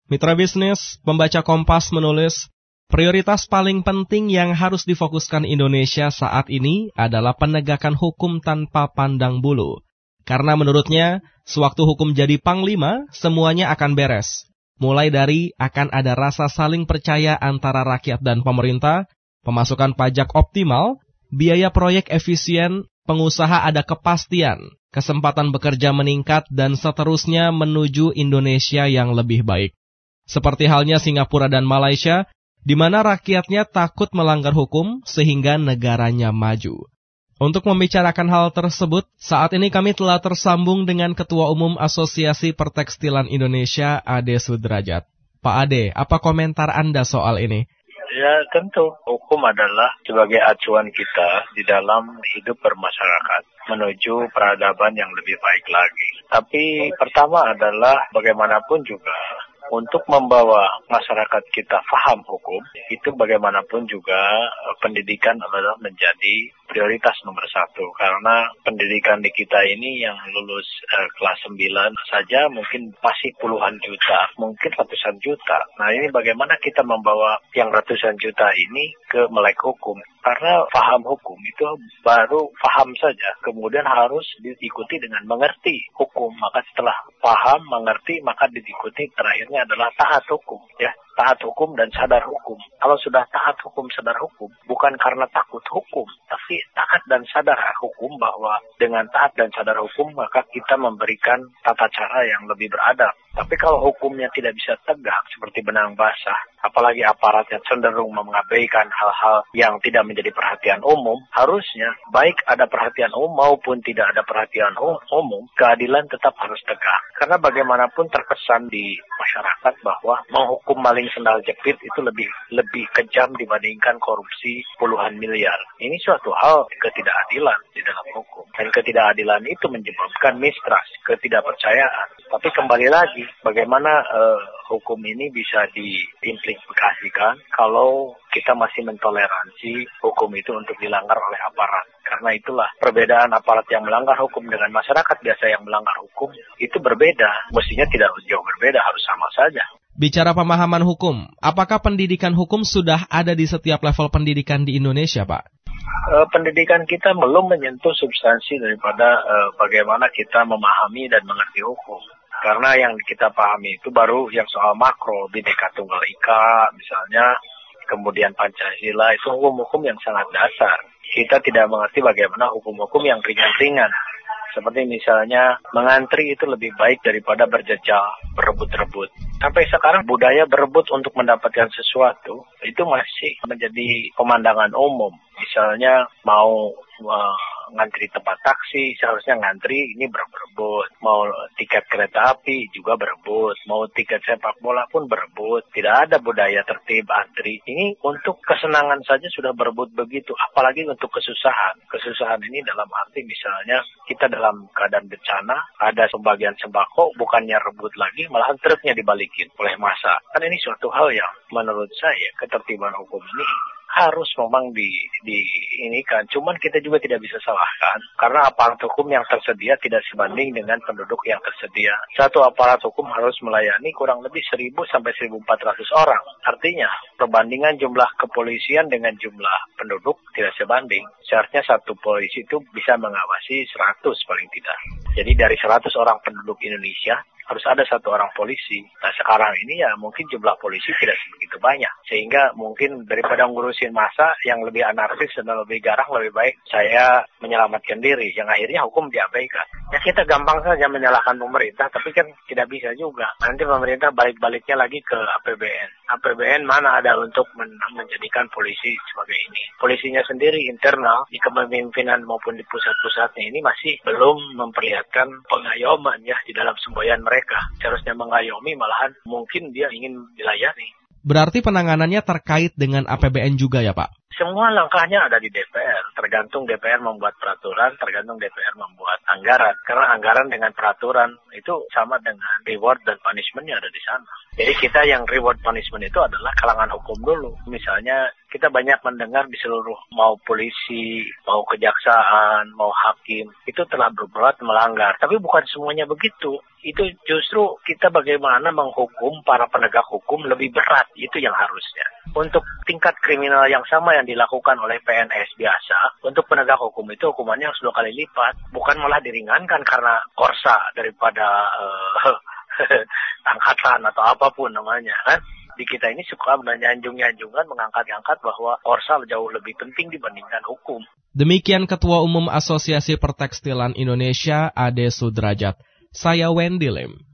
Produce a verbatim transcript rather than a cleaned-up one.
Mitra bisnis, pembaca Kompas menulis, prioritas paling penting yang harus difokuskan Indonesia saat ini adalah penegakan hukum tanpa pandang bulu. Karena menurutnya, sewaktu hukum jadi panglima, semuanya akan beres. Mulai dari akan ada rasa saling percaya antara rakyat dan pemerintah, pemasukan pajak optimal, biaya proyek efisien, pengusaha ada kepastian, kesempatan bekerja meningkat, dan seterusnya menuju Indonesia yang lebih baik. Seperti halnya Singapura dan Malaysia, di mana rakyatnya takut melanggar hukum sehingga negaranya maju. Untuk membicarakan hal tersebut, saat ini kami telah tersambung dengan Ketua Umum Asosiasi Pertekstilan Indonesia, Ade Sudrajat. Pak Ade, apa komentar Anda soal ini? Ya tentu, hukum adalah sebagai acuan kita di dalam hidup bermasyarakat menuju peradaban yang lebih baik lagi. Tapi pertama adalah bagaimanapun juga, untuk membawa masyarakat kita paham hukum, itu bagaimanapun juga pendidikan adalah menjadi prioritas nomor satu. Karena pendidikan di kita ini yang lulus eh, kelas sembilan saja mungkin masih puluhan juta, mungkin ratusan juta. Nah ini bagaimana kita membawa yang ratusan juta ini ke melek hukum. Karena paham hukum itu baru paham saja, kemudian harus diikuti dengan mengerti hukum. Maka setelah paham, mengerti, maka diikuti terakhirnya adalah taat hukum, ya. Taat hukum dan sadar hukum. Kalau sudah taat hukum, sadar hukum, bukan karena takut hukum, tapi taat dan sadar hukum, bahwa dengan taat dan sadar hukum, maka kita memberikan tata cara yang lebih beradab. Tapi kalau hukumnya tidak bisa tegak seperti benang basah, apalagi aparatnya cenderung mengabaikan hal-hal yang tidak menjadi perhatian umum, harusnya baik ada perhatian umum maupun tidak ada perhatian umum, keadilan tetap harus tegak. Karena bagaimanapun terkesan di masyarakat bahwa menghukum maling sendal jepit itu lebih lebih kejam dibandingkan korupsi puluhan miliar. Ini suatu hal ketidakadilan di dalam hukum. Dan ketidakadilan itu menyebabkan mistrust, ketidakpercayaan. Tapi kembali lagi, bagaimana uh, hukum ini bisa diimplikasikan kalau kita masih mentoleransi hukum itu untuk dilanggar oleh aparat. Karena itulah perbedaan aparat yang melanggar hukum dengan masyarakat biasa yang melanggar hukum itu berbeda. Mestinya tidak jauh berbeda, harus sama saja. Bicara pemahaman hukum, apakah pendidikan hukum sudah ada di setiap level pendidikan di Indonesia, Pak? Uh, pendidikan kita belum menyentuh substansi daripada uh, bagaimana kita memahami dan mengerti hukum. Karena yang kita pahami itu baru yang soal makro, Bhinneka Tunggal Ika misalnya, kemudian Pancasila, itu hukum-hukum yang sangat dasar. Kita tidak mengerti bagaimana hukum-hukum yang ringan-ringan. Seperti misalnya mengantri itu lebih baik daripada berjejal, berebut-rebut. Sampai sekarang budaya berebut untuk mendapatkan sesuatu itu masih menjadi pemandangan umum. Misalnya mau uh, ngantri tempat taksi, seharusnya ngantri ini berebut. Mau tiket kereta api juga berebut. Mau tiket sepak bola pun berebut. Tidak ada budaya tertib antri. Ini untuk kesenangan saja sudah berebut begitu. Apalagi untuk kesusahan. Kesusahan ini dalam arti misalnya kita dalam keadaan bencana, ada pembagian sembako, bukannya rebut lagi, malahan truknya dibalikin oleh massa. Kan ini suatu hal yang menurut saya ketertiban hukum ini harus memang di, di ini kan. Cuman kita juga tidak bisa salahkan karena aparat hukum yang tersedia tidak sebanding dengan penduduk yang tersedia. Satu aparat hukum harus melayani kurang lebih seribu sampai seribu empat ratus orang. Artinya perbandingan jumlah kepolisian dengan jumlah penduduk tidak sebanding. Seharusnya satu polisi itu bisa mengawasi seratus paling tidak. Jadi dari seratus orang penduduk Indonesia harus ada satu orang polisi. Nah sekarang ini ya mungkin jumlah polisi tidak sebegitu banyak. Sehingga mungkin daripada ngurusin massa yang lebih anarkis dan lebih garang, lebih baik saya menyelamatkan diri. Yang akhirnya hukum diabaikan. Ya kita gampang saja menyalahkan pemerintah, tapi kan tidak bisa juga. Nanti pemerintah balik-baliknya lagi ke A P B N. A P B N mana ada untuk men- menjadikan polisi sebagai ini. Polisinya sendiri internal di kepemimpinan maupun di pusat-pusatnya ini masih belum memperlihatkan pengayoman ya di dalam semboyan mereka. Mereka seharusnya mengayomi, malahan mungkin dia ingin dilayani. Berarti penanganannya terkait dengan A P B N juga ya Pak? Semua langkahnya ada di D P R. Tergantung D P R membuat peraturan, tergantung D P R membuat anggaran. Karena anggaran dengan peraturan itu sama dengan reward dan punishment-nya ada di sana. Jadi kita yang reward punishment itu adalah kalangan hukum dulu. Misalnya kita banyak mendengar di seluruh, mau polisi, mau kejaksaan, mau hakim, itu telah berbuat melanggar. Tapi bukan semuanya begitu. Itu justru kita bagaimana menghukum para penegak hukum lebih berat, itu yang harusnya. Untuk tingkat kriminal yang sama yang dilakukan oleh P N S biasa, untuk penegak hukum itu hukumannya harus dua kali lipat. Bukan malah diringankan karena korsa daripada uh, angkatan atau apapun namanya, kan? Di kita ini suka menyanjung-nyanjungan, mengangkat-angkat bahwa korsa jauh lebih penting dibandingkan hukum. Demikian Ketua Umum Asosiasi Pertekstilan Indonesia, Ade Sudrajat. Saya Wendy Lim.